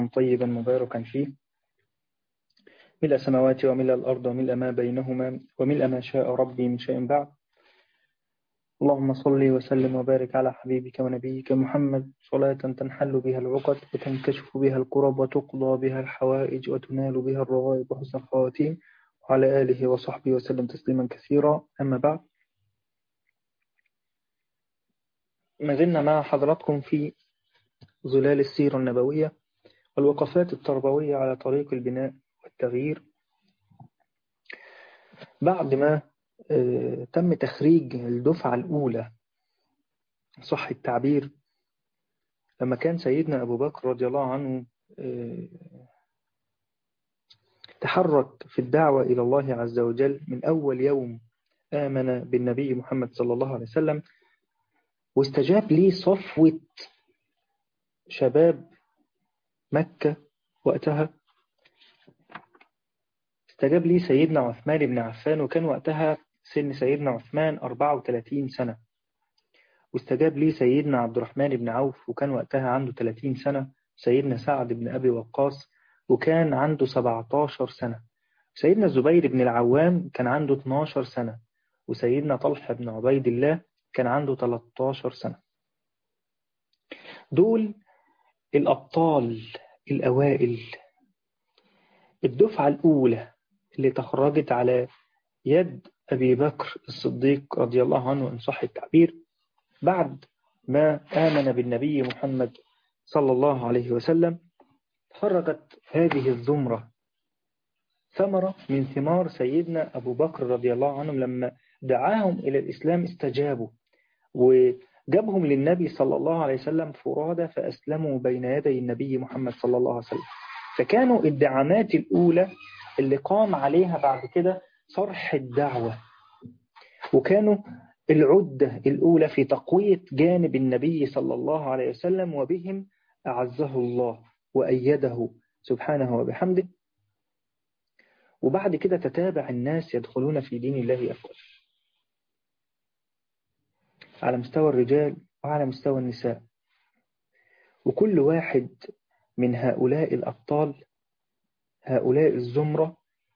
طيبا مباركا فيه، ملء السماوات وملء الأرض وملء ما بينهما وملء ما شاء ربي من شيء بعد. اللهم صل وسلم وبارك على حبيبك ونبيك محمد صلاة تنحل بها العقد وتنكشف بها الكرب وتقضى بها الحوائج وتنال بها الرغائب وحسن الخواتيم، وعلى آله وصحبه وسلم تسليما كثيرا. أما بعد، ما زلنا مع حضراتكم في ظلال السيرة النبوية والوقفات التربوية على طريق البناء والتغيير، بعد ما تم تخريج الدفعة الأولى صح التعبير، لما كان سيدنا أبو بكر رضي الله عنه تحرك في الدعوة إلى الله عز وجل من أول يوم آمن بالنبي محمد صلى الله عليه وسلم، واستجاب لي صفوة شباب مكة وقتها. استجاب لي سيدنا عثمان بن عفان، وكان وقتها سن سيدنا عثمان 34 سنة، واستجاب لي سيدنا عبد الرحمن بن عوف، وكان وقتها عنده 30 سنة، سيدنا سعد بن أبي وقاص وكان عنده 17 سنة، سيدنا الزبير بن العوام كان عنده 12 سنة، وسيدنا طلحة بن عبيد الله كان عنده 13 سنة. دول الأبطال الأوائل، الدفعة الأولى اللي تخرجت على يد أبي بكر الصديق رضي الله عنه إن صح التعبير، بعد ما آمن بالنبي محمد صلى الله عليه وسلم. خرجت هذه الزمرة ثمرة من ثمار سيدنا أبو بكر رضي الله عنه، لما دعاهم إلى الإسلام استجابوا وجابهم للنبي صلى الله عليه وسلم فرادى، فأسلموا بين يدي النبي محمد صلى الله عليه وسلم. فكانوا الدعامات الأولى اللي قام عليها بعد كده صرح الدعوة، وكانوا العدة الأولى في تقوية جانب النبي صلى الله عليه وسلم، وبهم أعزه الله وأيده سبحانه وبحمده. وبعد كده تتابع الناس يدخلون في دين الله أفواجا، على مستوى الرجال وعلى مستوى النساء، وكل واحد من هؤلاء الأبطال، هؤلاء الزمرة،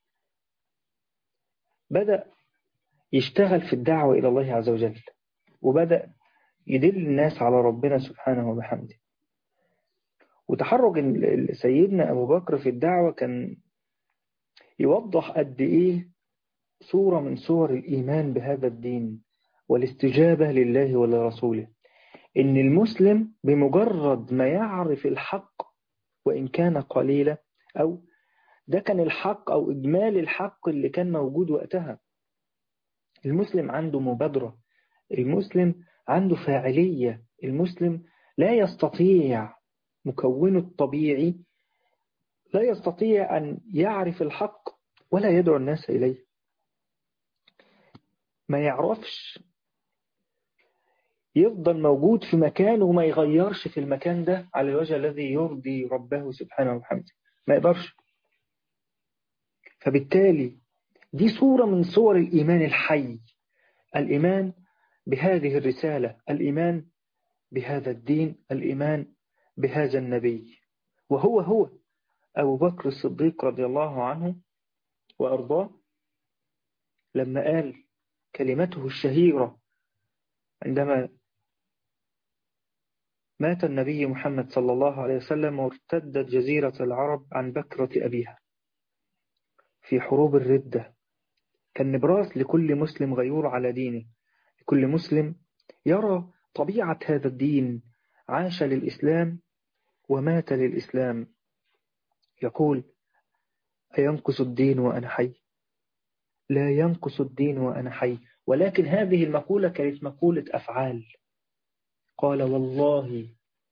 بدأ يشتغل في الدعوة إلى الله عز وجل، وبدأ يدل الناس على ربنا سبحانه وبحمده. وتحرك سيدنا أبو بكر في الدعوة كان يوضح قد إيه صورة من صور الإيمان بهذا الدين والاستجابة لله ولرسوله، إن المسلم بمجرد ما يعرف الحق وإن كان قليلا، أو ده كان الحق أو إجمال الحق اللي كان موجود وقتها، المسلم عنده مبادرة، المسلم عنده فاعلية، المسلم لا يستطيع مكونه الطبيعي لا يستطيع أن يعرف الحق ولا يدعو الناس إليه، ما يعرفش يفضل موجود في مكانه وما يغيرش في المكان ده على الوجه الذي يرضي ربه سبحانه وبحمده، ما يقدرش. فبالتالي دي صورة من صور الإيمان الحي، الإيمان بهذه الرسالة، الإيمان بهذا الدين، الإيمان بهذا النبي، وهو أبو بكر الصديق رضي الله عنه وأرضاه، لما قال كلمته الشهيرة عندما مات النبي محمد صلى الله عليه وسلم وارتدت جزيرة العرب عن بكرة أبيها في حروب الردة، كان نبراس لكل مسلم غيور على دينه، لكل مسلم يرى طبيعة هذا الدين، عاش للإسلام ومات للإسلام. يقول: أينقص الدين وأنا حي؟ لا ينقص الدين وأنا حي. ولكن هذه المقولة كانت مقولة أفعال. قال: والله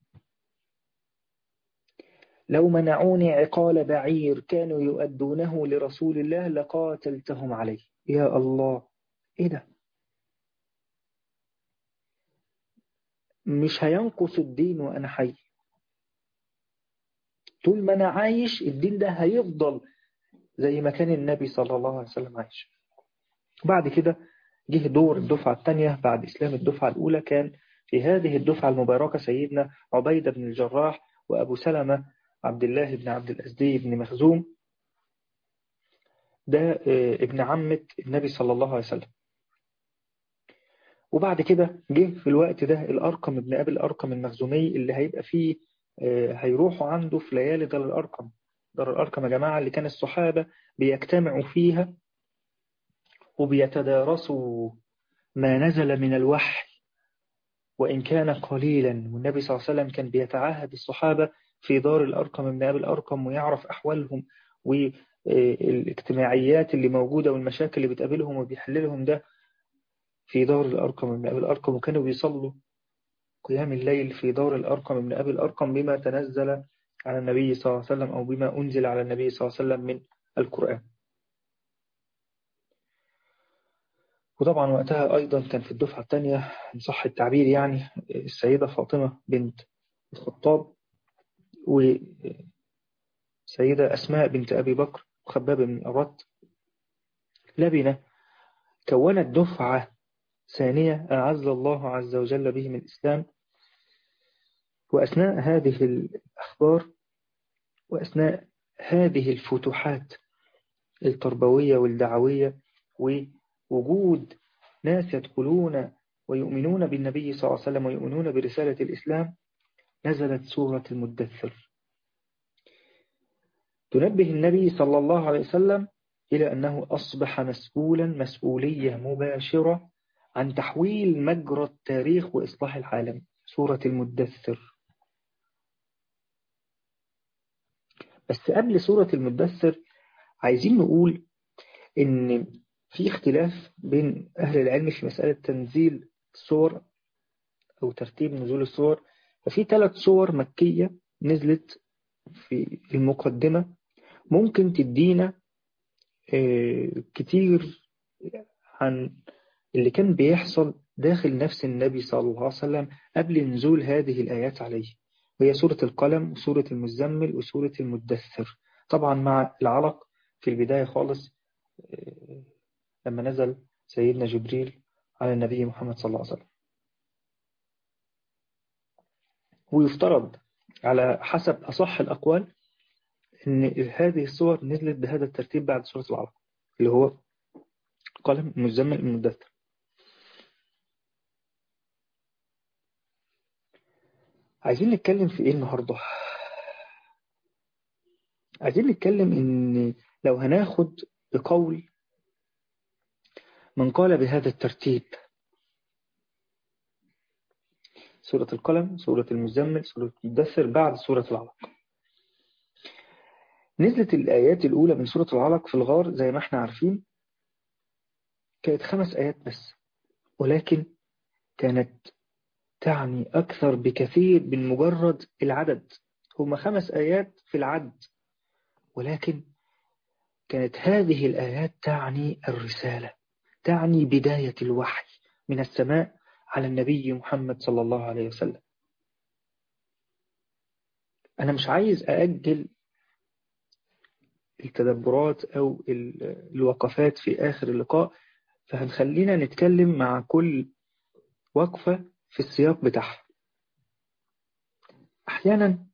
لو منعوني عقال بعير كانوا يؤدونه لرسول الله لقاتلتهم عليه. يا الله، إيه ده؟ مش هينقص الدين وأنا حي، طول ما أنا عايش الدين ده هيفضل زي ما كان النبي صلى الله عليه وسلم عايش. بعد كده جه دور الدفعة الثانية بعد إسلام الدفعة الأولى، كان في هذه الدفعة المباركة سيدنا عبيدة بن الجراح وأبو سلمة عبد الله بن عبد الأزدي بن مخزوم، ده ابن عمة النبي صلى الله عليه وسلم. وبعد كده جه في الوقت ده الأرقم ابن أبي الأرقم المخزومي اللي هيبقى فيه هيروحوا عنده في ليالي دار الأرقم. دار الأرقم يا جماعة اللي كان الصحابة بيجتمعوا فيها وبيتدارسوا ما نزل من الوحي وإن كان قليلا، والنبي صلى الله عليه وسلم كان بيتعاهد الصحابة في دار الأرقم ابن أبي الأرقم ويعرف أحوالهم والاجتماعيات اللي موجودة والمشاكل اللي بتقابلهم وبيحللهم ده في دار الأرقم ابن أبي الأرقم. وكانوا بيصلوا قيام الليل في دار الأرقم ابن أبي الأرقم بما تنزل على النبي صلى الله عليه وسلم أو بما أنزل على النبي صلى الله عليه وسلم من القرآن. وطبعا وقتها أيضا كان في الدفعة الثانية إن صح التعبير يعني السيدة فاطمة بنت الخطاب وسيدة أسماء بنت أبي بكر وخباب بن الأرت. لبنة كونت دفعة ثانية أعز الله عز وجل بهم الإسلام. وأثناء هذه الأخبار وأثناء هذه الفتوحات التربوية والدعوية ووجود ناس يدخلون ويؤمنون بالنبي صلى الله عليه وسلم ويؤمنون برسالة الإسلام، نزلت سورة المدثر تنبه النبي صلى الله عليه وسلم إلى أنه أصبح مسؤولا مسؤولية مباشرة عن تحويل مجرى التاريخ وإصلاح العالم. سورة المدثر. بس قبل سورة المدثر عايزين نقول إن في اختلاف بين أهل العلم في مسألة تنزيل السور أو ترتيب نزول السور. ففي 3 سور مكية نزلت في المقدمة ممكن تدينا كتير عن اللي كان بيحصل داخل نفس النبي صلى الله عليه وسلم قبل نزول هذه الآيات عليه، وهي سورة القلم وسورة المزمل وسورة المدثر. طبعا مع العلق في البداية خالص لما نزل سيدنا جبريل على النبي محمد صلى الله عليه وسلم. ويفترض على حسب أصح الأقوال أن هذه السور نزلت بهذا الترتيب بعد سورة العلق اللي هو القلم المزمل المدثر. عايزين نتكلم في إيه النهاردة؟ عايزين نتكلم إن لو هناخد بقول من قال بهذا الترتيب سورة القلم سورة المزمل سورة المدثر بعد سورة العلق. نزلت الآيات الأولى من سورة العلق في الغار زي ما احنا عارفين كانت 5 آيات بس، ولكن كانت تعني أكثر بكثير من مجرد العدد. هم 5 آيات في العد، ولكن كانت هذه الآيات تعني الرسالة، تعني بداية الوحي من السماء على النبي محمد صلى الله عليه وسلم. أنا مش عايز أأجل التدبرات أو الوقفات في آخر اللقاء، فهنخلينا نتكلم مع كل وقفة في السياق بتاعها. أحيانا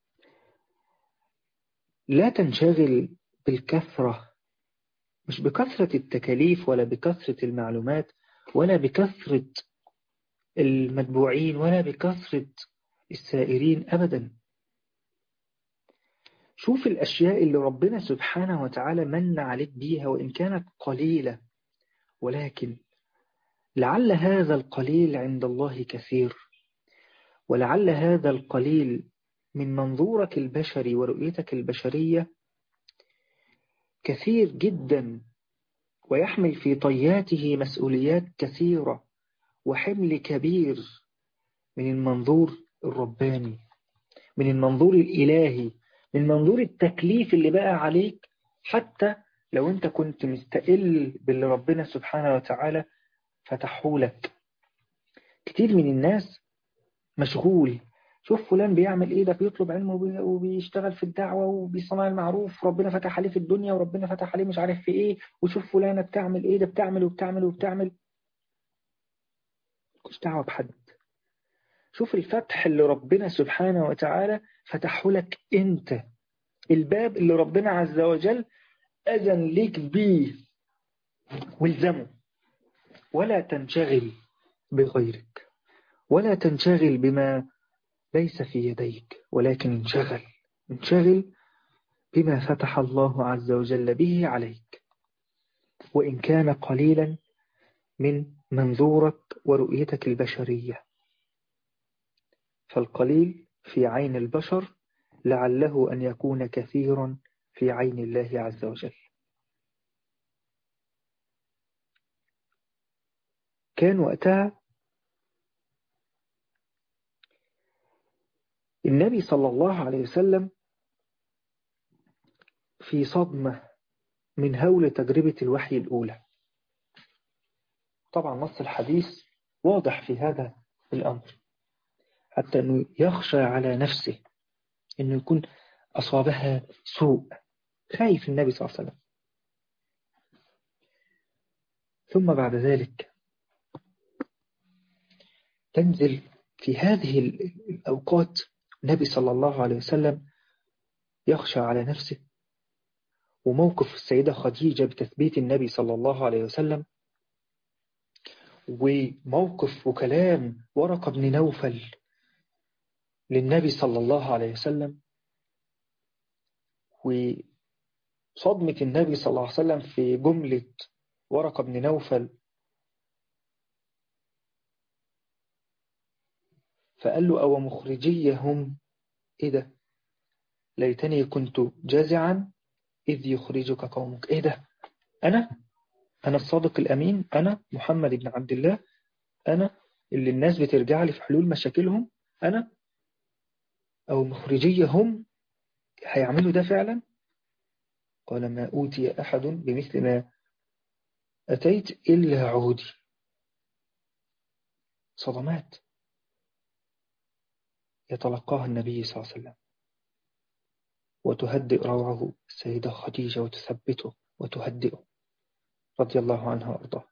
لا تنشغل بالكثرة، مش بكثرة التكاليف ولا بكثرة المعلومات ولا بكثرة المتبوعين ولا بكثرة السائرين أبدا. شوف الأشياء اللي ربنا سبحانه وتعالى من عليك بيها وإن كانت قليلة، ولكن لعل هذا القليل عند الله كثير، ولعل هذا القليل من منظورك البشري ورؤيتك البشرية كثير جدا، ويحمل في طياته مسؤوليات كثيرة وحمل كبير من المنظور الرباني، من المنظور الإلهي، من منظور التكليف اللي بقى عليك. حتى لو أنت كنت مستقل باللي ربنا سبحانه وتعالى فتحولك. كتير من الناس مشغول، شوف فلان بيعمل ايه، ده بيطلب علم وبيشتغل في الدعوة وبيصنع المعروف، ربنا فتح عليه في الدنيا وربنا فتح عليه مش عارف في ايه، وشوف فلانة بتعمل ايه، ده بتعمل وبتعمل وبتعمل. مش دعوة بحد. شوف الفتح اللي ربنا سبحانه وتعالى فتحه لك أنت، الباب اللي ربنا عز وجل أذن لك بيه، والزمه. ولا تنشغل بغيرك، ولا تنشغل بما ليس في يديك، ولكن انشغل بما فتح الله عز وجل به عليك، وإن كان قليلا من منظورك ورؤيتك البشرية. فالقليل في عين البشر لعله أن يكون كثيرا في عين الله عز وجل. كان وقتها النبي صلى الله عليه وسلم في صدمة من هول تجربة الوحي الأولى. طبعا نص الحديث واضح في هذا الأمر، حتى أنه يخشى على نفسه أنه يكون أصابها سوء، خايف النبي صلى الله عليه وسلم. ثم بعد ذلك تنزل في هذه الأوقات النبي صلى الله عليه وسلم يخشى على نفسه، وموقف السيدة خديجة بتثبيت النبي صلى الله عليه وسلم، وموقف وكلام ورقة بن نوفل للنبي صلى الله عليه وسلم، وصدمة النبي صلى الله عليه وسلم في جملة ورقة بن نوفل، فقال له أو مخرجيهم، إيه ده؟ ليتني كنت جازعا إذ يخرجك قومك. إيه ده؟ أنا الصادق الأمين، أنا محمد بن عبد الله، أنا اللي الناس بترجع لي في حلول مشاكلهم، أنا أو مخرجيهم هيعملوا ده فعلا؟ قال ما أوتي أحد بمثل ما أتيت إلا عهودي. صدمات يتلقاها النبي صلى الله عليه وسلم، وتهدئ روعه السيدة خديجة وتثبته وتهدئه رضي الله عنها وأرضاه.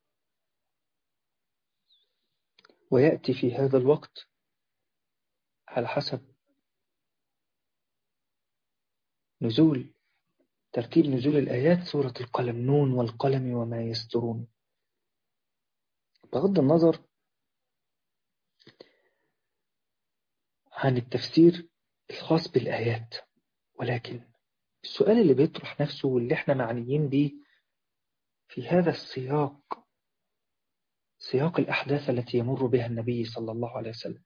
ويأتي في هذا الوقت على حسب ترتيب نزول الآيات سورة القلم، نون والقلم وما يسطرون. بغض النظر عن التفسير الخاص بالآيات، ولكن السؤال اللي بيطرح نفسه واللي احنا معنيين بيه في هذا السياق، سياق الأحداث التي يمر بها النبي صلى الله عليه وسلم،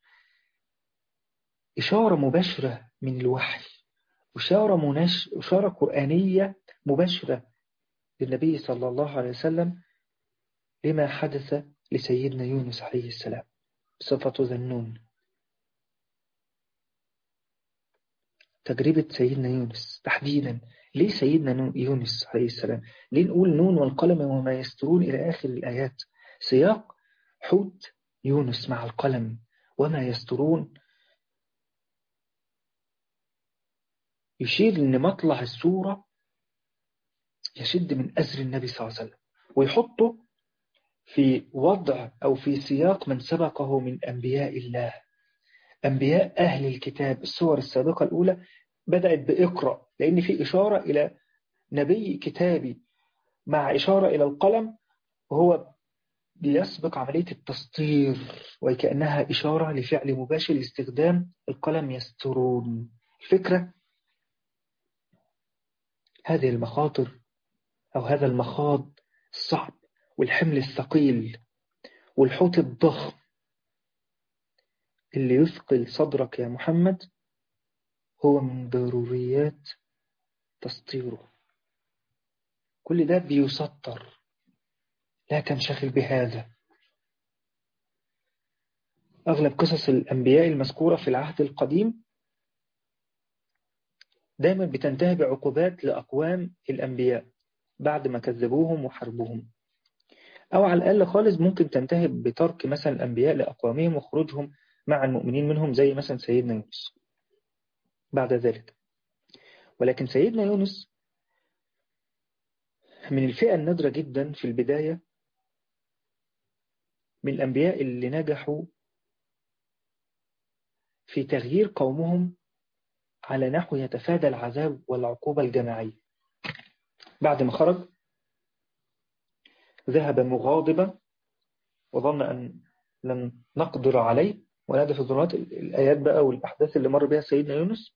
إشارة مباشرة من الوحي، إشارة قرآنية مباشرة للنبي صلى الله عليه وسلم لما حدث لسيدنا يونس عليه السلام بصفة ذنون. تجربة سيدنا يونس تحديدا، ليه سيدنا يونس عليه السلام؟ ليه نقول نون والقلم وما يسترون إلى آخر الآيات؟ سياق حوت يونس مع القلم وما يسترون يشير أن مطلع السورة يشد من أزر النبي صلى الله عليه وسلم، ويحطه في وضع أو في سياق من سبقه من أنبياء الله، أنبياء أهل الكتاب. السور السابقة الأولى بدأت بإقرأ، لأن في إشارة إلى نبي كتابي مع إشارة إلى القلم، وهو بيسبق عملية التسطير، وكأنها إشارة لفعل مباشر لاستخدام القلم يسترون. الفكرة هذه المخاطر أو هذا المخاض الصعب والحمل الثقيل والحوت الضخم اللي يثقل صدرك يا محمد هو من ضروريات تسطيره. كل ده بيسطر، لا تنشغل بهذا. أغلب قصص الأنبياء المذكورة في العهد القديم دايما بتنتهي بعقوبات لأقوام الأنبياء بعد ما كذبوهم وحربوهم، أو على الأقل خالص ممكن تنتهي بترك مثلا الأنبياء لأقوامهم وخروجهم مع المؤمنين منهم، زي مثلا سيدنا يونس بعد ذلك. ولكن سيدنا يونس من الفئة النادرة جدا في البداية من الأنبياء اللي نجحوا في تغيير قومهم على نحو يتفادى العذاب والعقوبة الجماعية. بعد ما خرج ذهب مغاضبا وظن أن لن نقدر عليه، ونادى في الظلمات، الآيات بقى والأحداث اللي مر بها سيدنا يونس.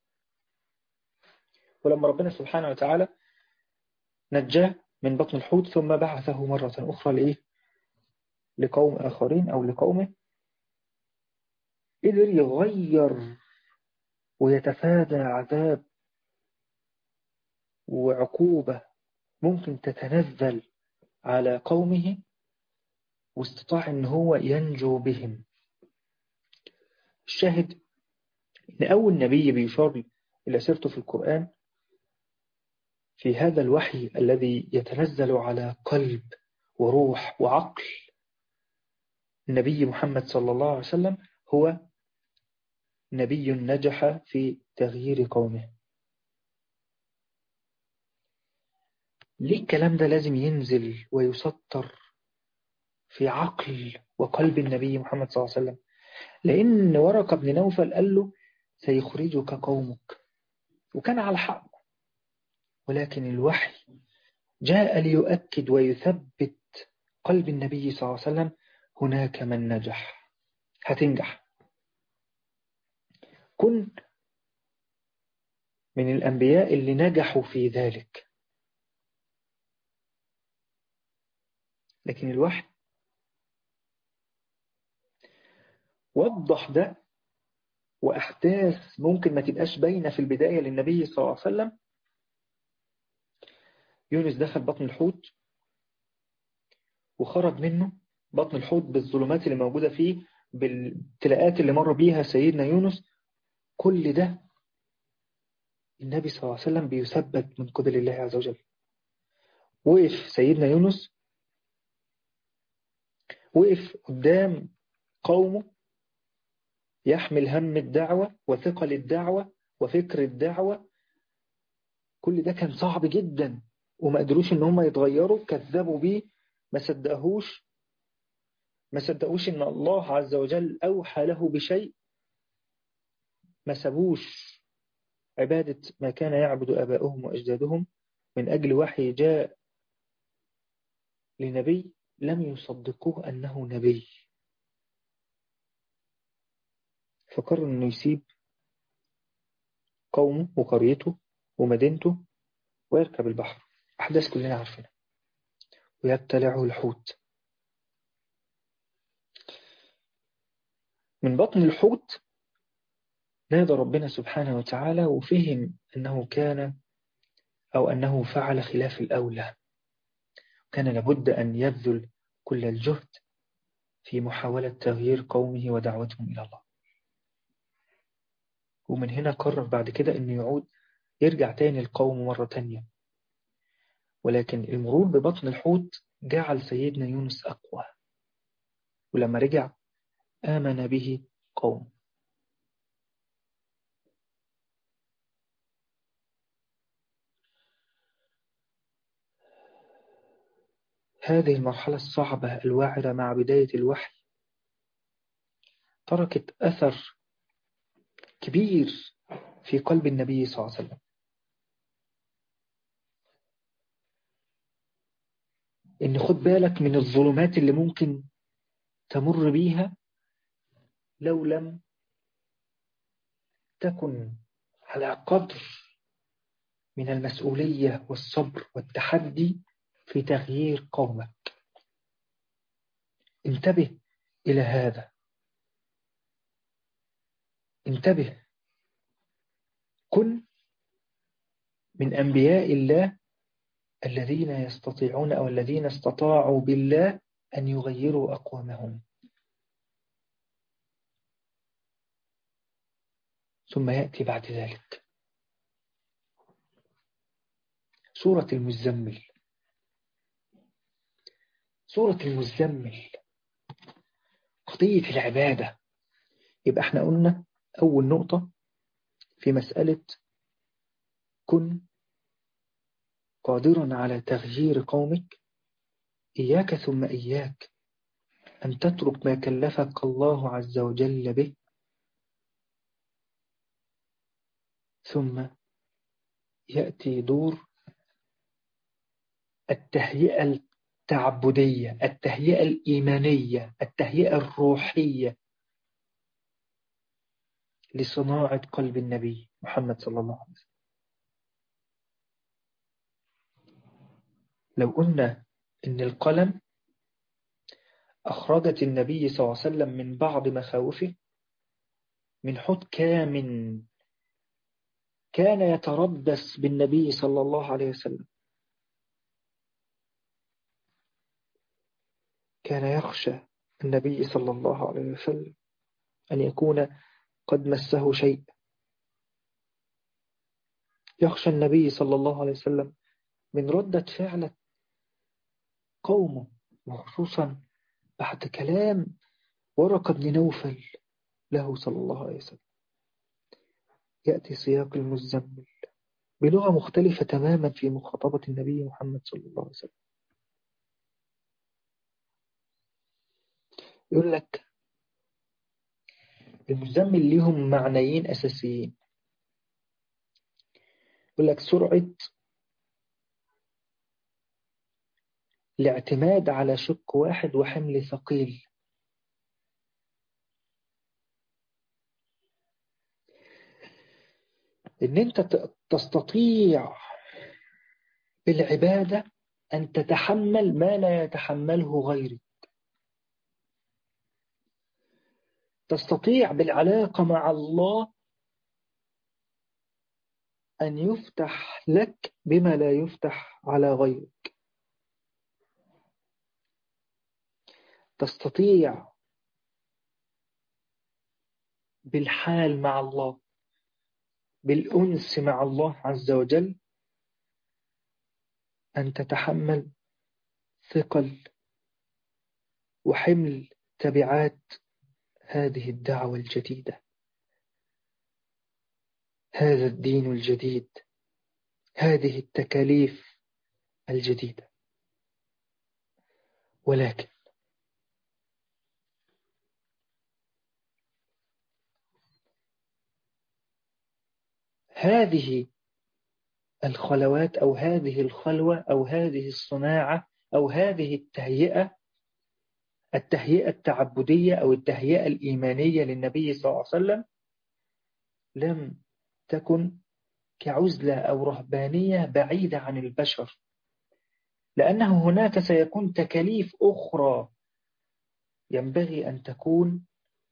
ولما ربنا سبحانه وتعالى نجاه من بطن الحوت ثم بعثه مرة أخرى لقوم آخرين أو لقومه، قدر يغير ويتفادى عذاب وعقوبة ممكن تتنزل على قومه، واستطاع أن هو ينجو بهم. الشاهد أن أول نبي بيشار إلى سيرته في القرآن في هذا الوحي الذي يتنزل على قلب وروح وعقل النبي محمد صلى الله عليه وسلم، هو نبي نجح في تغيير قومه. ليه الكلام ده لازم ينزل ويسطر في عقل وقلب النبي محمد صلى الله عليه وسلم؟ لأن ورقة بن نوفل قال له سيخرجك قومك، وكان على حق، ولكن الوحي جاء ليؤكد ويثبت قلب النبي صلى الله عليه وسلم. هناك من نجح، هتنجح. كن من الأنبياء اللي نجحوا في ذلك. لكن الوحي وضح ده، وأحداث ممكن ما تبقاش باينة في البداية للنبي صلى الله عليه وسلم. يونس دخل بطن الحوت وخرج منه بطن الحوت بالظلمات اللي موجودة فيه، بالابتلاءات اللي مر بيها سيدنا يونس. كل ده النبي صلى الله عليه وسلم بيثبت من قبل الله عز وجل. وقف سيدنا يونس، وقف قدام قومه يحمل هم الدعوة وثقل الدعوة وفكر الدعوة. كل ده كان صعب جدا، وما قدروش ان هم يتغيروا، كذبوا بيه، ما صدقوش ان الله عز وجل اوحى له بشيء، ما سابوش عبادة ما كان يعبد آباؤهم وأجدادهم من أجل وحي جاء لنبي لم يصدقوه أنه نبي. فقرر أنه يسيب قومه وقريته ومدينته ويركب البحر، أحداث كلنا عارفينها، ويبتلعه الحوت. من بطن الحوت نادى ربنا سبحانه وتعالى، وفهم أنه كان أو أنه فعل خلاف الأولى، كان لابد أن يبذل كل الجهد في محاولة تغيير قومه ودعوتهم إلى الله. ومن هنا قرر بعد كده أنه يرجع تاني القوم مرة تانية. ولكن المرور ببطن الحوت جعل سيدنا يونس أقوى، ولما رجع آمن به قوم. هذه المرحلة الصعبة الواعرة مع بداية الوحي تركت أثر كبير في قلب النبي صلى الله عليه وسلم. إن خد بالك من الظلمات اللي ممكن تمر بيها لو لم تكن على قدر من المسؤولية والصبر والتحدي في تغيير قومك. انتبه إلى هذا، انتبه. كن من أنبياء الله الذين يستطيعون أو الذين استطاعوا بالله أن يغيروا أقوامهم. ثم يأتي بعد ذلك سورة المزمل. سورة المزمل قضية العبادة. يبقى احنا قلنا أول نقطة في مسألة كن قادرا على تغيير قومك، إياك ثم إياك أن تترك ما كلفك الله عز وجل به ثم يأتي دور التهيئة التعبدية، التهيئة الإيمانية، التهيئة الروحية لصناعة قلب النبي محمد صلى الله عليه وسلم. لو قلنا إن القلم أخرجت النبي صلى الله عليه وسلم من بعض مخاوفه، من حوت كامن كان يتربص بالنبي صلى الله عليه وسلم، كان يخشى النبي صلى الله عليه وسلم أن يكون قد مسه شيء، يخشى النبي صلى الله عليه وسلم من ردة فعل قومه، وخصوصا بعد كلام ورقة بن نوفل له صلى الله عليه وسلم. يأتي سياق المزمل بلغة مختلفة تماما في مخاطبة النبي محمد صلى الله عليه وسلم. يقول لك المزمل لهم معنيين أساسيين. يقول لك سرعة الاعتماد على شق واحد وحمل ثقيل. إن أنت تستطيع بالعبادة أن تتحمل ما لا يتحمله غيرك، تستطيع بالعلاقة مع الله أن يفتح لك بما لا يفتح على غيرك، تستطيع بالحال مع الله، بالأنس مع الله عز وجل، أن تتحمل ثقل وحمل تبعات هذه الدعوة الجديدة، هذا الدين الجديد، هذه التكاليف الجديدة. ولكن هذه الخلوات أو هذه الخلوة أو هذه الصناعة أو هذه التهيئة، التهيئة التعبدية أو التهيئة الإيمانية للنبي صلى الله عليه وسلم، لم تكن كعزلة أو رهبانية بعيدة عن البشر، لأنه هناك سيكون تكاليف أخرى ينبغي أن تكون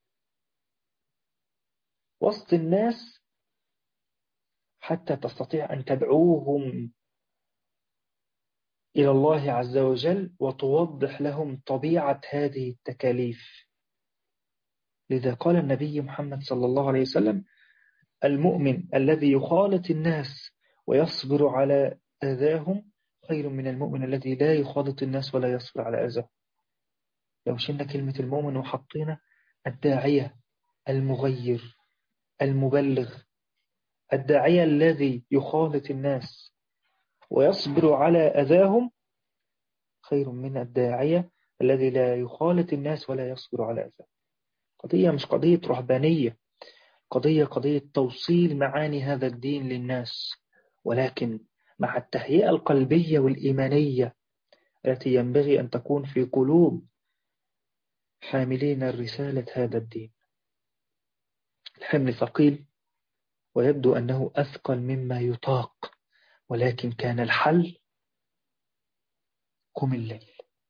وسط الناس حتى تستطيع أن تدعوهم إلى الله عز وجل وتوضح لهم طبيعة هذه التكاليف. لذا قال النبي محمد صلى الله عليه وسلم: المؤمن الذي يخالط الناس ويصبر على أذاهم خير من المؤمن الذي لا يخالط الناس ولا يصبر على أذاهم. لو شلنا كلمة المؤمن وحطينا الداعية، المغير، المبلغ، الداعية الذي يخالط الناس ويصبر على أذاهم خير من الداعية الذي لا يخالط الناس ولا يصبر على أذاهم. قضية مش قضية رهبانية، قضية توصيل معاني هذا الدين للناس، ولكن مع التهيئة القلبية والإيمانية التي ينبغي أن تكون في قلوب حاملين الرسالة هذا الدين. الحمل ثقيل ويبدو أنه أثقل مما يطاق، ولكن كان الحل: قم الليل.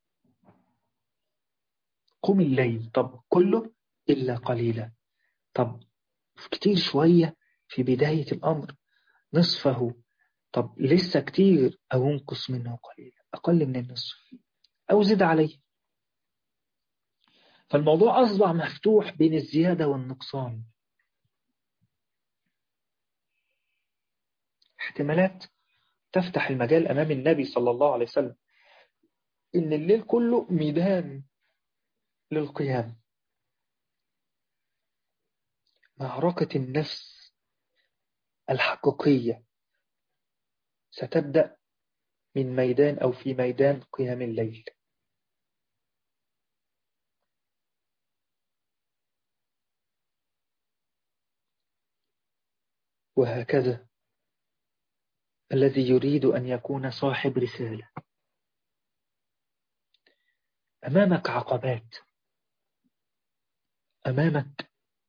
قم الليل، طب كله إلا قليلا، طب كتير شوية في بداية الأمر، نصفه، طب لسه كتير أو انقص منه قليلا، أقل من النصف أو زد عليه. فالموضوع أصبح مفتوح بين الزيادة والنقصان. احتمالات تفتح المجال أمام النبي صلى الله عليه وسلم إن الليل كله ميدان للقيام. معركة النفس الحقيقية ستبدأ من ميدان أو في ميدان قيام الليل. وهكذا الذي يريد أن يكون صاحب رسالة أمامك عقبات، أمامك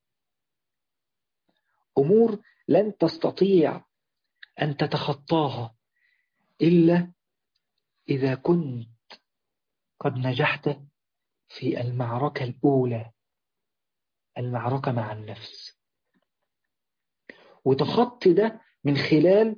أمور لن تستطيع أن تتخطاها إلا إذا كنت قد نجحت في المعركة الأولى، المعركة مع النفس. وتخطي ده من خلال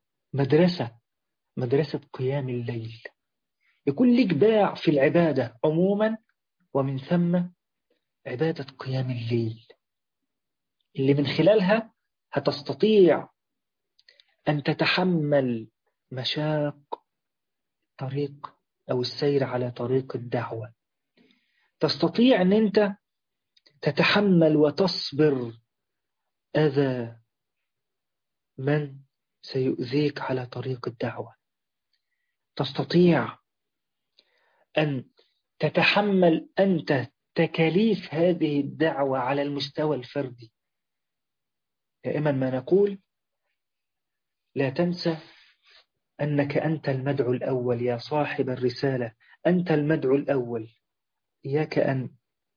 مدرسة قيام الليل، يكون لك باع في العبادة عموما، ومن ثم عبادة قيام الليل اللي من خلالها هتستطيع أن تتحمل مشاق طريق أو السير على طريق الدعوة. تستطيع أن أنت تتحمل وتصبر أذى من سيؤذيك على طريق الدعوة. تستطيع أن تتحمل أنت تكاليف هذه الدعوة على المستوى الفردي. دائما ما نقول لا تنسى أنك أنت المدعو الأول يا صاحب الرسالة، أنت المدعو الأول. إياك أن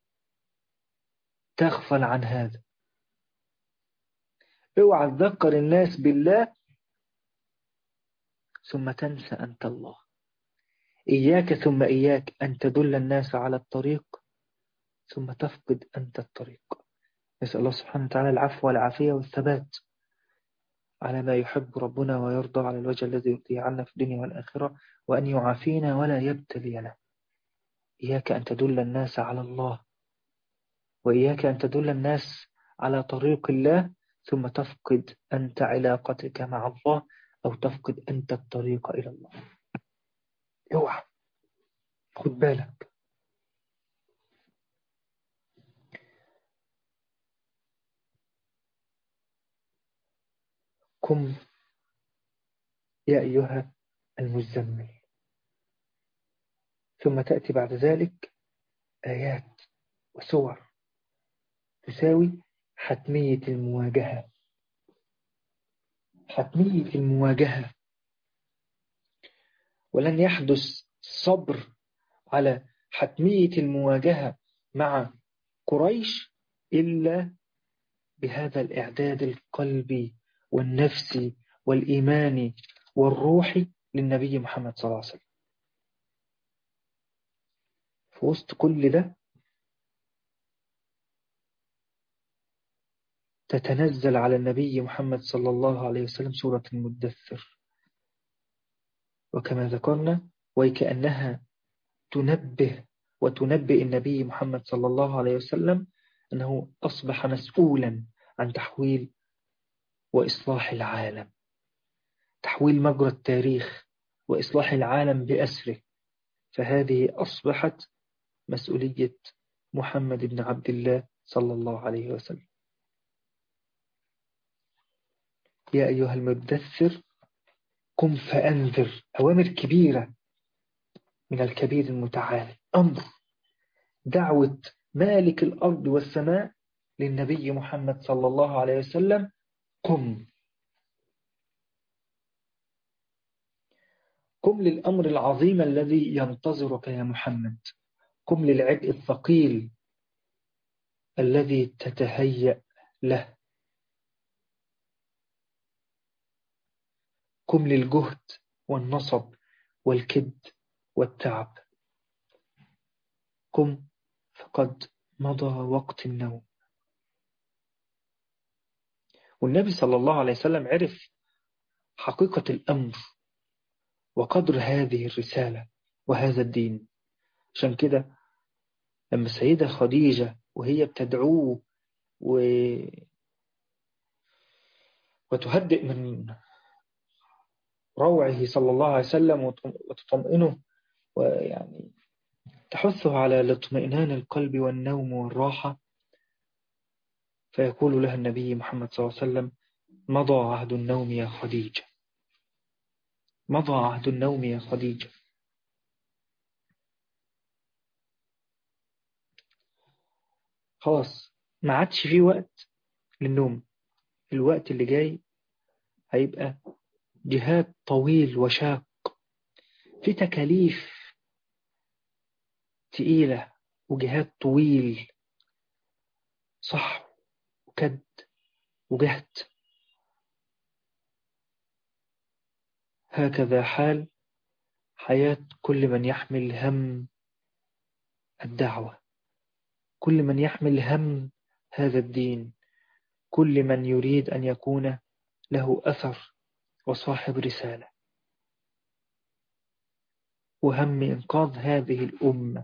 تغفل عن هذا. اوعى تذكر الناس بالله ثم تنسى أنت الله. إياك ثم إياك أن تدل الناس على الطريق ثم تفقد أنت الطريق. نسأل الله سبحانه وتعالى العفو والعافية والثبات على ما يحب ربنا ويرضى على الوجه الذي يرضيه عنا في الدنيا والآخرة، وأن يعافينا ولا يبتلينا. إياك أن تدل الناس على الله، وإياك أن تدل الناس على طريق الله ثم تفقد أنت علاقتك مع الله، أو تفقد أنت الطريق إلى الله. اوعى، خد بالك. قم يا أيها المزمل. ثم تأتي بعد ذلك آيات وسور تساوي حتمية المواجهة. حتمية المواجهة. ولن يحدث صبر على حتمية المواجهة مع قريش إلا بهذا الإعداد القلبي والنفسي والإيماني والروحي للنبي محمد صلى الله عليه وسلم. في وسط كل ده تتنزل على النبي محمد صلى الله عليه وسلم سورة المدثر، وكما ذكرنا وكأنها تنبه وتنبئ النبي محمد صلى الله عليه وسلم أنه أصبح مسؤولا عن تحويل وإصلاح العالم، تحويل مجرى التاريخ وإصلاح العالم بأسره. فهذه أصبحت مسؤولية محمد بن عبد الله صلى الله عليه وسلم. يا أيها المدثر قم فأنذر. أوامر كبيرة من الكبير المتعال. أمر دعوة مالك الأرض والسماء للنبي محمد صلى الله عليه وسلم. قم للأمر العظيم الذي ينتظرك يا محمد. قم للعبء الثقيل الذي تتهيأ له. قم للجهد والنصب والكد والتعب. قم فقد مضى وقت النوم. والنبي صلى الله عليه وسلم عرف حقيقة الأمر وقدر هذه الرسالة وهذا الدين. عشان كده لما السيدة خديجة وهي بتدعوه وتهدئ من روعه صلى الله عليه وسلم وتطمئنه، ويعني تحثه على الاطمئنان القلب والنوم والراحة، فيقول لها النبي محمد صلى الله عليه وسلم: مضى عهد النوم يا خديجة. مضى عهد النوم يا خديجة. خلاص ما عادش فيه وقت للنوم. الوقت اللي جاي هيبقى جهاد طويل وشاق، في تكاليف تقيلة وجهاد طويل، صح وكد وجهد. هكذا حال حياة كل من يحمل هم الدعوة، كل من يحمل هم هذا الدين، كل من يريد أن يكون له أثر وصاحب رسالة، وهم إنقاذ هذه الأمة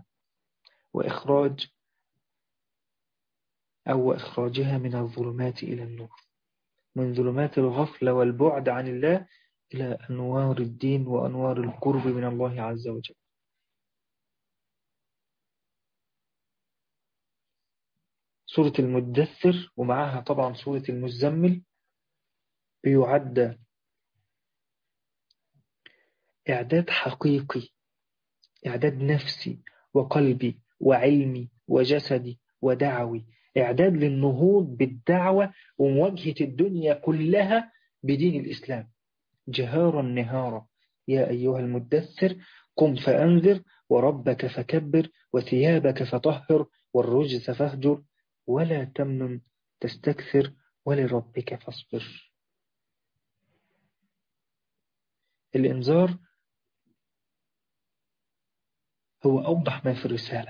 وإخراجها من الظلمات إلى النور، من ظلمات الغفلة والبعد عن الله إلى أنوار الدين وأنوار القرب من الله عز وجل. سورة المدثر ومعها طبعا سورة المزمل بيعد إعداد حقيقي، إعداد نفسي وقلبي وعلمي وجسدي ودعوي، إعداد للنهوض بالدعوة ومواجهة الدنيا كلها بدين الإسلام جهارا نهارا. يا أيها المدثر قم فأنذر وربك فكبر وثيابك فطهر والرجز فاهجر ولا تمنن تستكثر ولربك فاصبر. الإنذار هو أوضح ما في الرسالة،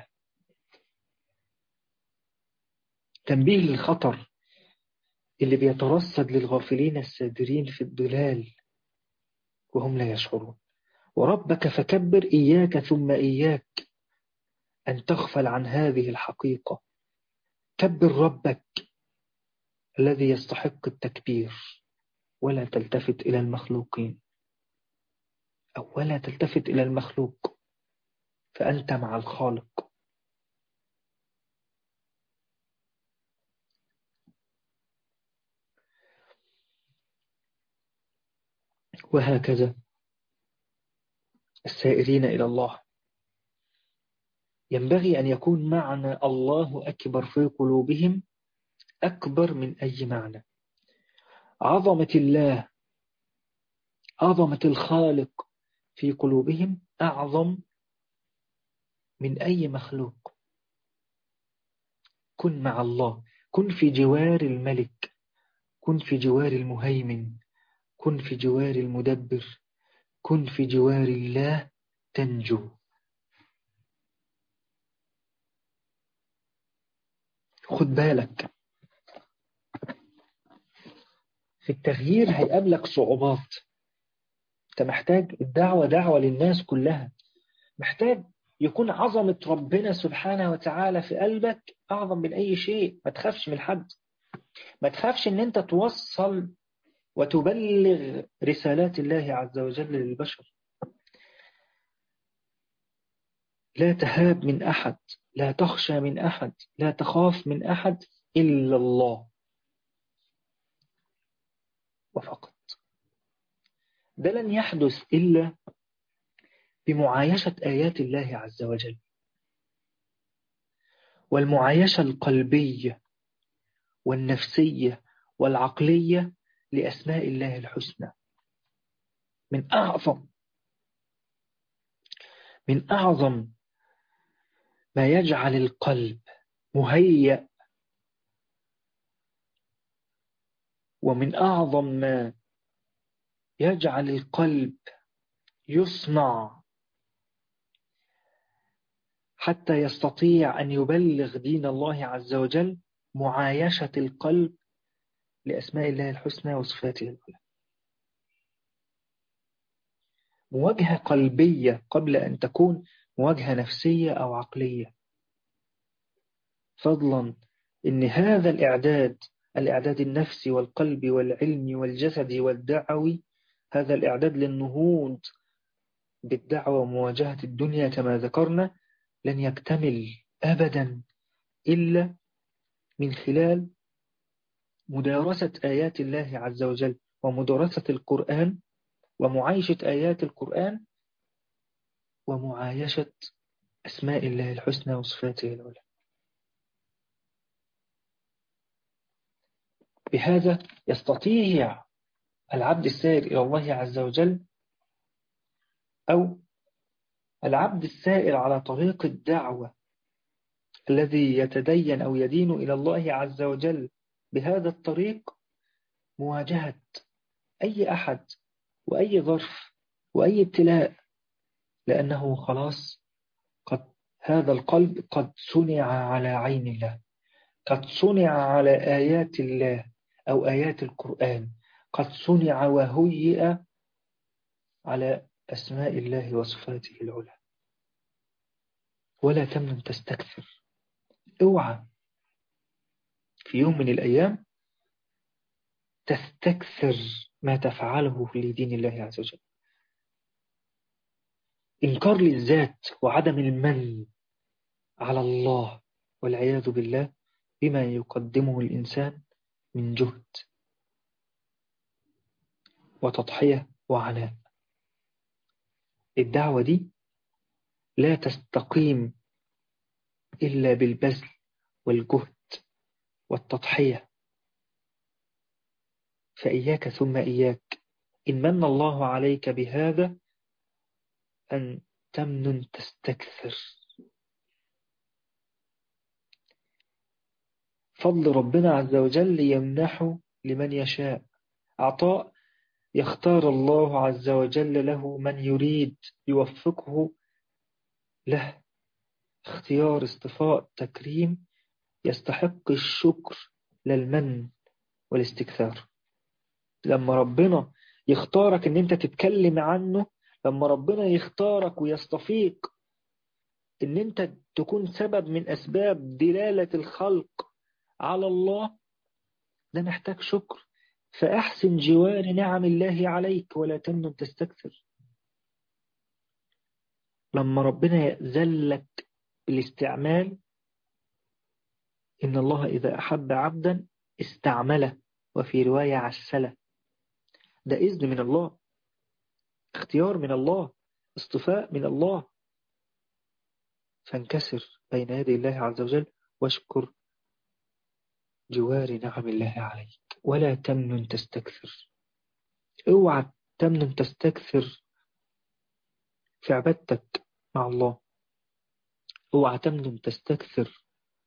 تنبيه للخطر اللي بيترصد للغافلين السادرين في الضلال وهم لا يشعرون. وربك فكبر، إياك ثم إياك أن تغفل عن هذه الحقيقة. كبر ربك الذي يستحق التكبير، ولا تلتفت إلى المخلوقين، أو ولا تلتفت إلى المخلوق، فأنت مع الخالق. وهكذا السائرين إلى الله ينبغي أن يكون معنى الله أكبر في قلوبهم أكبر من أي معنى. عظمة الله، عظمة الخالق في قلوبهم أعظم من أي مخلوق. كن مع الله، كن في جوار الملك، كن في جوار المهيمن، كن في جوار المدبر، كن في جوار الله تنجو. خد بالك، في التغيير هيقابلك صعوبات. انت محتاج الدعوة دعوة للناس كلها، محتاج يكون عظمة ربنا سبحانه وتعالى في قلبك أعظم من أي شيء. ما تخافش من حد، ما تخافش ان انت توصل وتبلغ رسالات الله عز وجل للبشر. لا تهاب من أحد، لا تخشى من أحد، لا تخاف من أحد إلا الله وفقط. ده لن يحدث إلا بمعايشة آيات الله عز وجل، والمعايشة القلبية والنفسية والعقلية لأسماء الله الحسنى. من أعظم ما يجعل القلب مهيأ، ومن أعظم ما يجعل القلب يصنع حتى يستطيع أن يبلغ دين الله عز وجل معايشة القلب لأسماء الله الحسنى وصفاته العلى. مواجهة قلبية قبل أن تكون مواجهة نفسية أو عقلية، فضلا إن هذا الإعداد النفسي والقلبي والعلمي والجسدي والدعوي، هذا الإعداد للنهوض بالدعوة ومواجهة الدنيا كما ذكرنا لن يكتمل أبدا إلا من خلال مدارسة آيات الله عز وجل ومدارسة القرآن ومعايشة آيات القرآن ومعايشة أسماء الله الحسنى وصفاته العلى. بهذا يستطيع العبد السائر إلى الله عز وجل، أو العبد السائر على طريق الدعوة الذي يتدين أو يدين إلى الله عز وجل بهذا الطريق، مواجهة أي أحد وأي ظرف وأي ابتلاء، لأنه خلاص هذا القلب قد صنع على عين الله، قد صنع على آيات الله أو آيات القرآن، قد صنع وهيئ على أسماء الله وصفاته العلى. ولا تمنن تستكثر، اوعى في يوم من الأيام تستكثر ما تفعله لدين الله عز وجل. إنكار للذات وعدم المن على الله والعياذ بالله بما يقدمه الإنسان من جهد وتضحية وعناء. الدعوة دي لا تستقيم إلا بالبذل والجهد والتضحية. فإياك ثم إياك إن من الله عليك بهذا أن تمنن تستكثر. فضل ربنا عز وجل يمنحه لمن يشاء، عطاء يختار الله عز وجل له من يريد، يوفقه له اختيار، اصطفاء، تكريم يستحق الشكر للمن والاستكثار. لما ربنا يختارك ان انت تتكلم عنه، لما ربنا يختارك ويصطفيك ان انت تكون سبب من اسباب دلالة الخلق على الله، ده محتاج شكر. فأحسن جوار نعم الله عليك ولا تمنن تستكثر. لما ربنا يأذن لك بالاستعمال، إن الله إذا أحب عبدا استعمله، وفي رواية عسله. ده إذن من الله، اختيار من الله، اصطفاء من الله. فانكسر بين يدي الله عز وجل واشكر جوار نعم الله عليك ولا تمنن تستكثر. اوعى تمنن تستكثر في عبادتك مع الله، اوعى تمنن تستكثر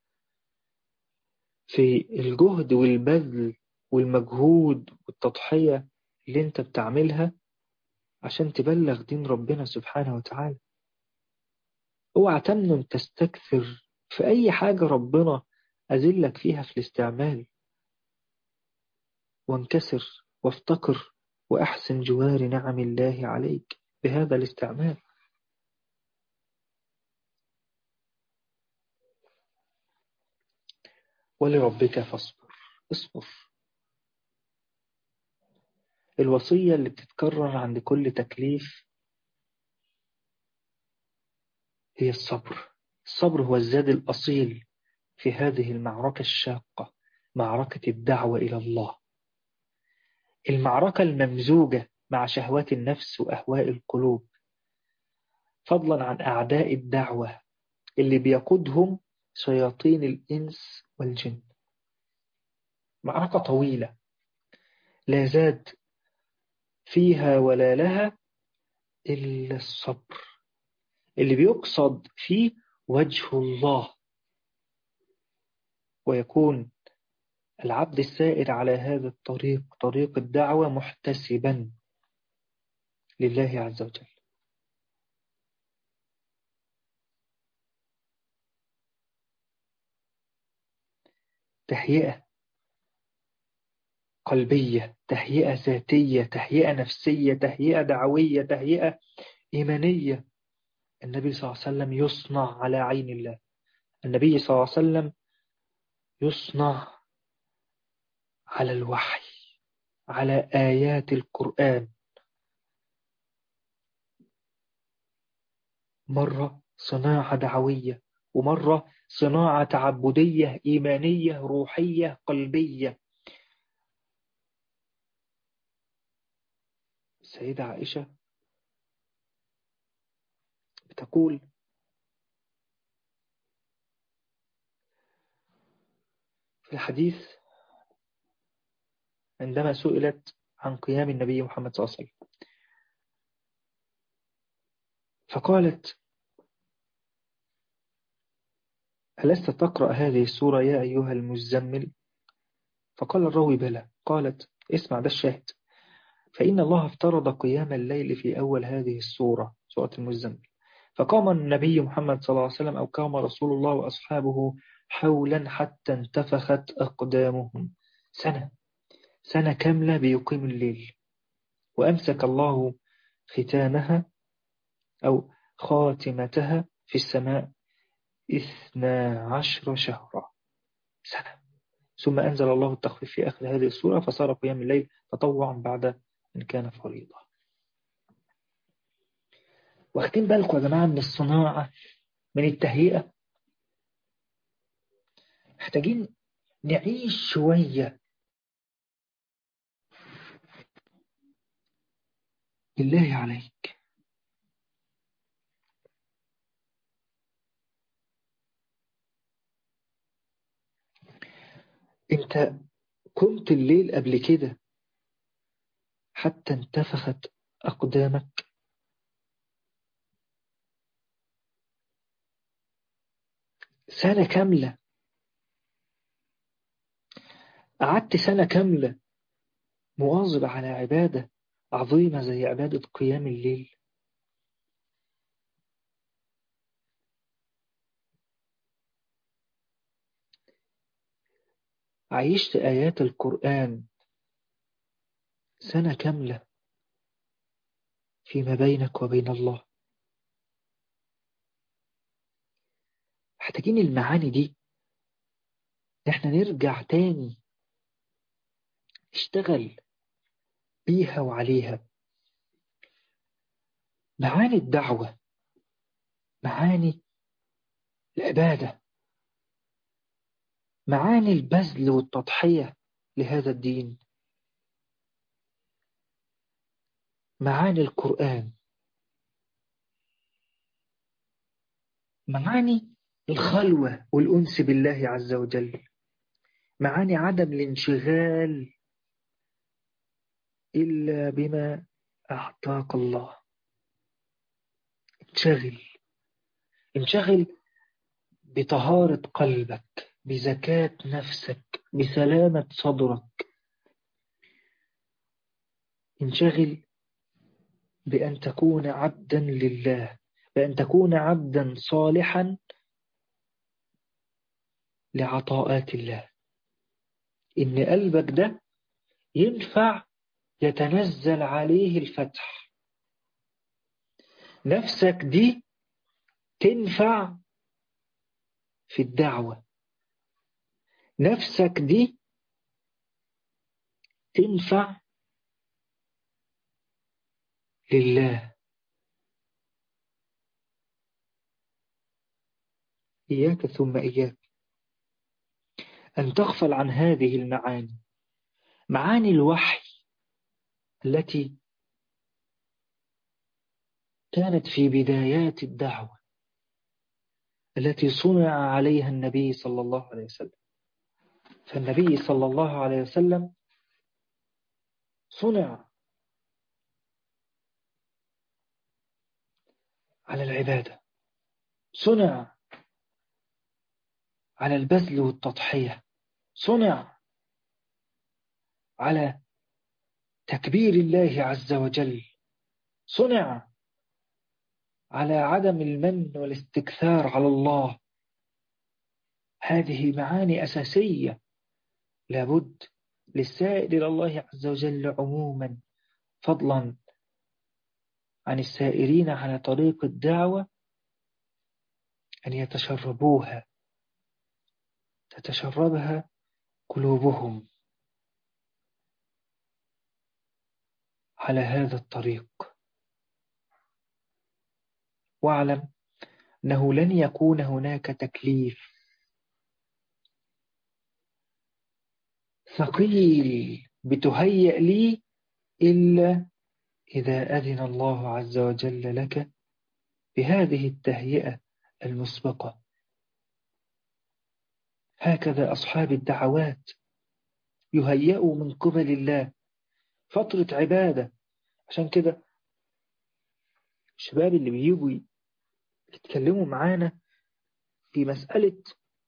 في الجهد والبذل والمجهود والتضحية اللي انت بتعملها عشان تبلغ دين ربنا سبحانه وتعالى. اوعى تمنن تستكثر في اي حاجة ربنا أذلك فيها في الاستعمال، وانكسر وافتقر وأحسن جوار نعم الله عليك بهذا الاستعمال. ولربك فاصبر، اصبر. الوصية اللي بتتكرر عند كل تكليف هي الصبر. الصبر هو الزاد الأصيل في هذه المعركة الشاقة، معركة الدعوة إلى الله، المعركة الممزوجة مع شهوات النفس وأهواء القلوب، فضلا عن أعداء الدعوة اللي بيقودهم شياطين الإنس والجن. معركة طويلة لا زاد فيها ولا لها إلا الصبر، اللي بيقصد فيه وجه الله، ويكون العبد السائر على هذا الطريق، طريق الدعوة، محتسبا لله عز وجل. تهيئة قلبية، تهيئة ذاتية، تهيئة نفسية، تهيئة دعوية، تهيئة إيمانية. النبي صلى الله عليه وسلم يصنع على عين الله، النبي صلى الله عليه وسلم يصنع على الوحي، على آيات القرآن. مرة صناعة دعوية، ومرة صناعة تعبدية إيمانية روحية قلبية. السيدة عائشة بتقول في الحديث عندما سئلت عن قيام النبي محمد صلى الله عليه وسلم، فقالت: ألست تقرأ هذه السورة يا أيها المزمل؟ فقال الراوي: بلى. قالت: اسمع، ده الشاهد: فإن الله افترض قيام الليل في أول هذه السورة، سورة المزمل، فقام النبي محمد صلى الله عليه وسلم، أو قام رسول الله وأصحابه حولا حتى انتفخت أقدامهم. سنة كاملة بيقيم الليل، وأمسك الله ختامها أو خاتمتها في السماء 12 شهرا، سنة. ثم أنزل الله التخفيف في آخر هذه السورة، فصار قيام الليل تطوعا بعد أن كان فريضة. واخدين بالكم يا جماعة من الصناعة، من التهيئة؟ محتاجين نعيش شوية بالله عليك. انت قمت الليل قبل كده حتى انتفخت أقدامك؟ سنة كاملة، قعدت سنة كاملة مواظب على عبادة عظيمة زي عبادة قيام الليل. عيشت آيات القرآن سنة كاملة فيما بينك وبين الله. محتاجين المعاني دي، احنا نرجع تاني نشتغل بيها وعليها. معاني الدعوة، معاني العبادة، معاني البذل والتضحية لهذا الدين، معاني القرآن، معاني الخلوة والأنس بالله عز وجل، معاني عدم الانشغال إلا بما أعطاك الله. انشغل بطهارة قلبك، بزكاة نفسك، بسلامة صدرك. انشغل بأن تكون عبدا لله، بأن تكون عبدا صالحا لعطاءات الله. إن قلبك ده ينفع يتنزل عليه الفتح، نفسك دي تنفع في الدعوة، نفسك دي تنفع لله. إياك ثم إياك أن تغفل عن هذه المعاني، معاني الوحي التي كانت في بدايات الدعوة، التي صنع عليها النبي صلى الله عليه وسلم. فالنبي صلى الله عليه وسلم صنع على العبادة، صنع على البذل والتضحية، صنع على تكبير الله عز وجل، صنع على عدم المن والاستكثار على الله. هذه معاني أساسية لابد للسائر إلى الله عز وجل عموما، فضلا عن السائرين على طريق الدعوة، أن يتشربوها، تتشربها قلوبهم على هذا الطريق. واعلم أنه لن يكون هناك تكليف ثقيل بتهيأ لي إلا إذا أذن الله عز وجل لك بهذه التهيئة المسبقة. هكذا أصحاب الدعوات يهيئوا من قبل الله فترة عبادة. عشان كده الشباب اللي بييجوا يتكلموا معانا في مسألة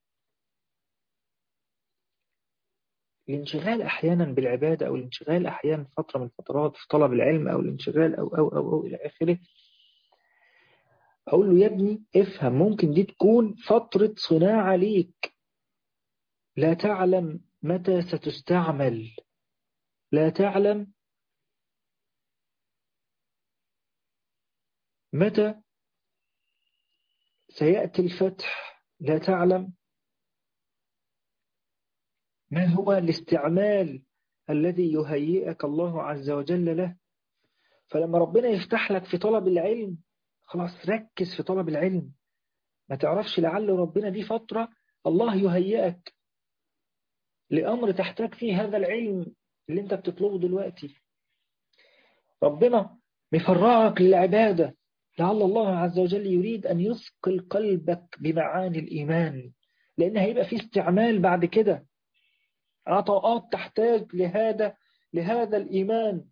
الانشغال أحيانا بالعبادة، أو الانشغال أحيانا فترة من الفترات في طلب العلم، أو الانشغال أو إلى آخره، أقول له يا ابني افهم، ممكن دي تكون فترة صناعة ليك، لا تعلم متى ستستعمل، لا تعلم متى سيأتي الفتح، لا تعلم ما هو الاستعمال الذي يهيئك الله عز وجل له. فلما ربنا يفتح لك في طلب العلم، خلاص ركز في طلب العلم. ما تعرفش لعل ربنا دي فترة الله يهيئك لأمر تحتاج فيه هذا العلم اللي انت بتطلبه دلوقتي. ربنا مفرغك للعبادة لعل الله عز وجل يريد أن يثقل قلبك بمعاني الإيمان، لأن هيبقى فيه استعمال بعد كده، عطاءات تحتاج لهذا الإيمان،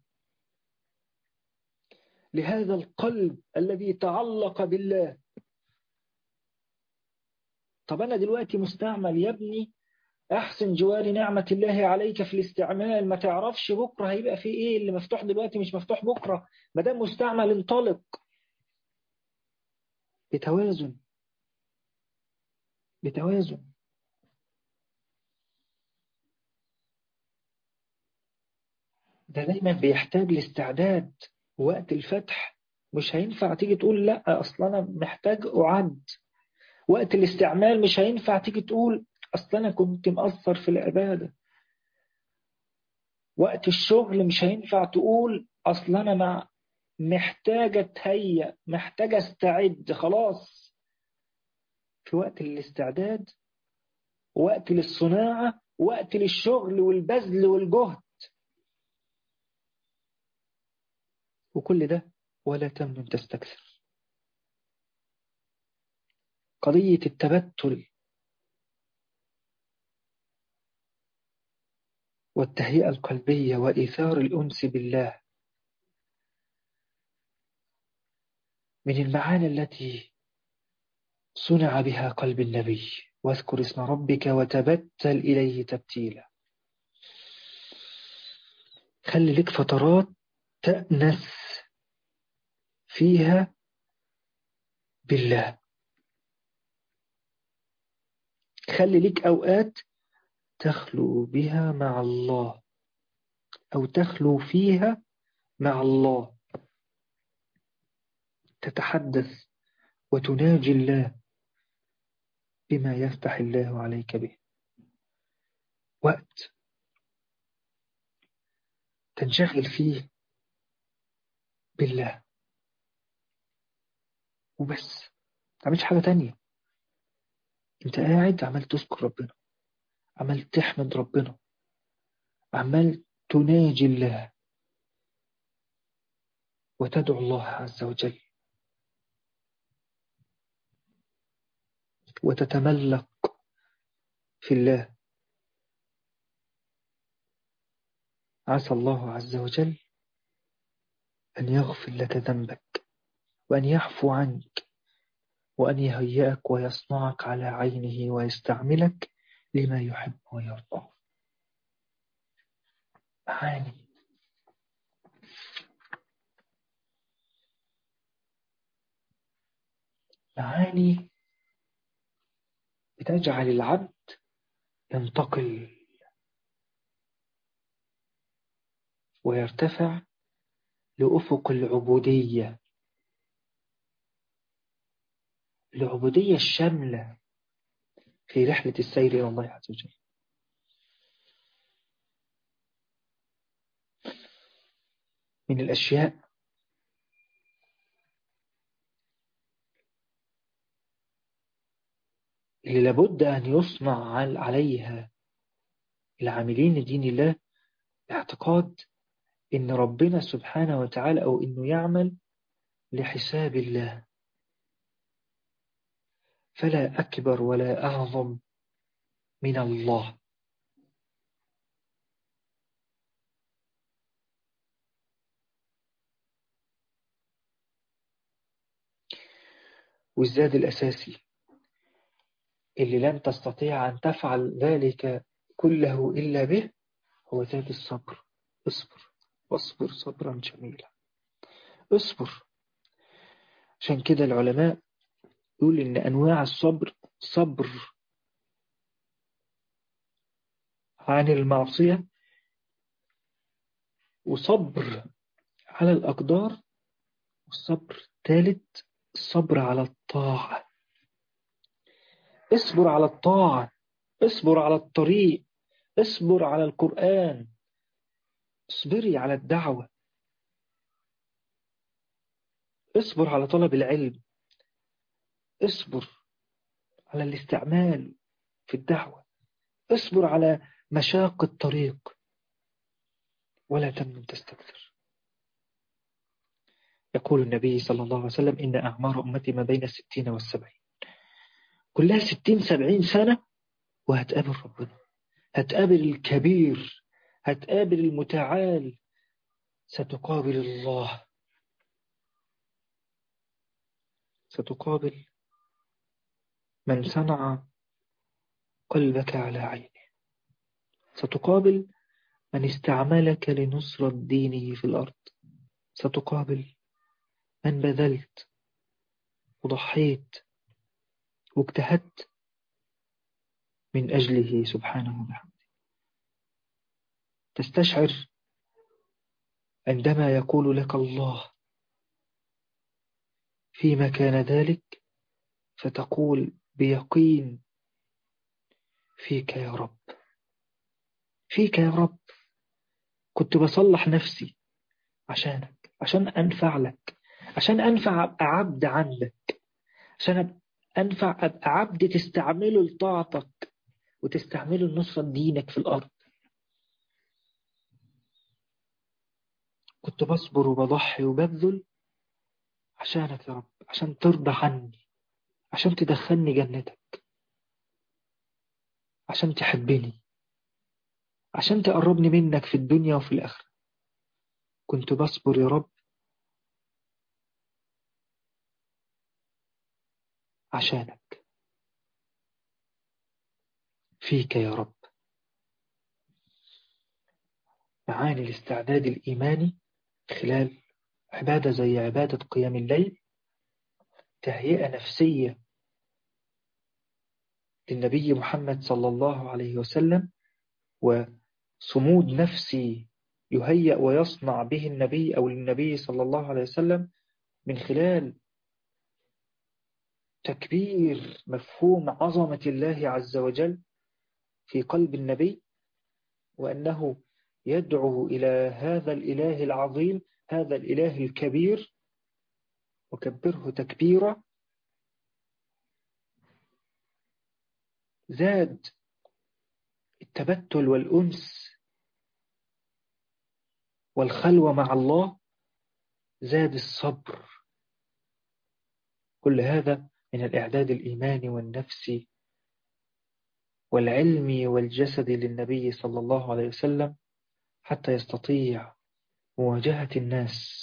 لهذا القلب الذي تعلق بالله. طب أنا دلوقتي مستعمل يا ابني، أحسن جوار نعمة الله عليك في الاستعمال. ما تعرفش بكرة هيبقى فيه إيه، اللي مفتوح دلوقتي مش مفتوح بكرة. ما دام مستعمل انطلق بتوازن، بتوازن. ده دايما بيحتاج لاستعداد. وقت الفتح مش هينفع تيجي تقول لا أصلا أنا محتاج أعد. وقت الاستعمال مش هينفع تيجي تقول أصلا أنا كنت مقصر في العبادة. وقت الشغل مش هينفع تقول أصلا أنا محتاجة أتهيأ، محتاجة أستعد خلاص. في وقت الاستعداد، وقت للصناعة، وقت للشغل والبذل والجهد، وكل ده ولا تمنن تستكثر. قضية التبتل والتهيئة القلبية وإيثار الأنس بالله من المعاني التي صنع بها قلب النبي. واذكر اسم ربك وتبتل إليه تبتيلا. خلي لك فترات تأنس فيها بالله. خلي لك أوقات تخلو بها مع الله، أو تخلو فيها مع الله، تتحدث وتناجي الله بما يفتح الله عليك به. وقت تنشغل فيه بالله وبس، ما تعملش حاجة تانية. انت قاعد عمال تذكر ربنا، عمال تحمد ربنا، عمال تناجي الله وتدعو الله عز وجل وتتملق في الله. عسى الله عز وجل أن يغفر لك ذنبك، وأن يعفو عنك، وأن يهيئك ويصنعك على عينه ويستعملك لما يحب ويرضى. معاني، معاني بتجعل العبد ينتقل ويرتفع لأفق العبودية، العبودية الشاملة في رحلة السير إلى الله عز وجل. من الأشياء اللي لابد أن يصنع عليها العاملين لدين الله اعتقاد إن ربنا سبحانه وتعالى، أو إنه يعمل لحساب الله، فلا أكبر ولا أعظم من الله. والزاد الأساسي اللي لن تستطيع أن تفعل ذلك كله إلا به هو زاد الصبر. اصبر واصبر صبرا جميلا. اصبر. عشان كده العلماء يقول إن أنواع الصبر: صبر عن المعصية، وصبر على الأقدار، والصبر ثالث الصبر على الطاعة. اصبر على الطاعة، اصبر على الطريق، اصبر على القرآن، اصبري على الدعوة، اصبر على طلب العلم، اصبر على الاستعمال في الدعوة، اصبر على مشاق الطريق، ولا تمنن تستكثر. يقول النبي صلى الله عليه وسلم: إن أعمار أمتي ما بين 60 و70. كلها 60-70 سنة وهتقابل ربنا، هتقابل الكبير، هتقابل المتعال، ستقابل الله، ستقابل من صنع قلبك على عينه، ستقابل من استعملك لنصرة دينه في الأرض، ستقابل من بذلت وضحيت واجتهدت من أجله سبحانه وتعالى. تستشعر عندما يقول لك الله فيما كان ذلك، فتقول بيقين: فيك يا رب، فيك يا رب. كنت بصلح نفسي عشانك، عشان أنفع لك، عشان أنفع أبقى عبد عندك، عشان أنفع أبقى عبد تستعمله لطاعتك وتستعمله لنصرة دينك في الأرض. كنت بصبر وبضحي وببذل عشانك يا رب، عشان ترضى عني، عشان تدخلني جنتك، عشان تحبني، عشان تقربني منك في الدنيا وفي الآخرة. كنت بصبر يا رب عشانك، فيك يا رب. معاني الاستعداد الإيماني خلال عبادة زي عبادة قيام الليل، تهيئة نفسية للنبي محمد صلى الله عليه وسلم، وصمود نفسي يهيأ ويصنع به النبي أو النبي صلى الله عليه وسلم من خلال تكبير مفهوم عظمة الله عز وجل في قلب النبي، وأنه يدعو إلى هذا الإله العظيم، هذا الإله الكبير، وكبره تكبيرا. زاد التبتل والأنس والخلوة مع الله، زاد الصبر. كل هذا من الإعداد الإيماني والنفسي والعلمي والجسدي للنبي صلى الله عليه وسلم، حتى يستطيع مواجهة الناس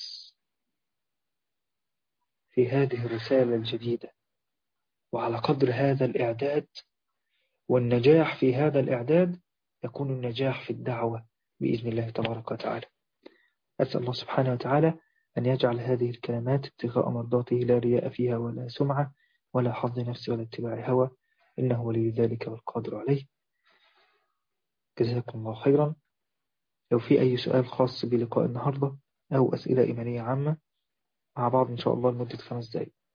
في هذه الرسالة الجديدة. وعلى قدر هذا الإعداد والنجاح في هذا الإعداد يكون النجاح في الدعوة بإذن الله تبارك وتعالى. أسأل الله سبحانه وتعالى أن يجعل هذه الكلمات ابتغاء مرضاته لا رياء فيها ولا سمعة ولا حظ نفس ولا اتباع هوى، إنه ولي ذلك والقادر عليه. جزاكم الله خيرا. لو في أي سؤال خاص بلقاء النهاردة أو أسئلة إيمانية عامة مع بعض إن شاء الله لمدة 5 دقائق.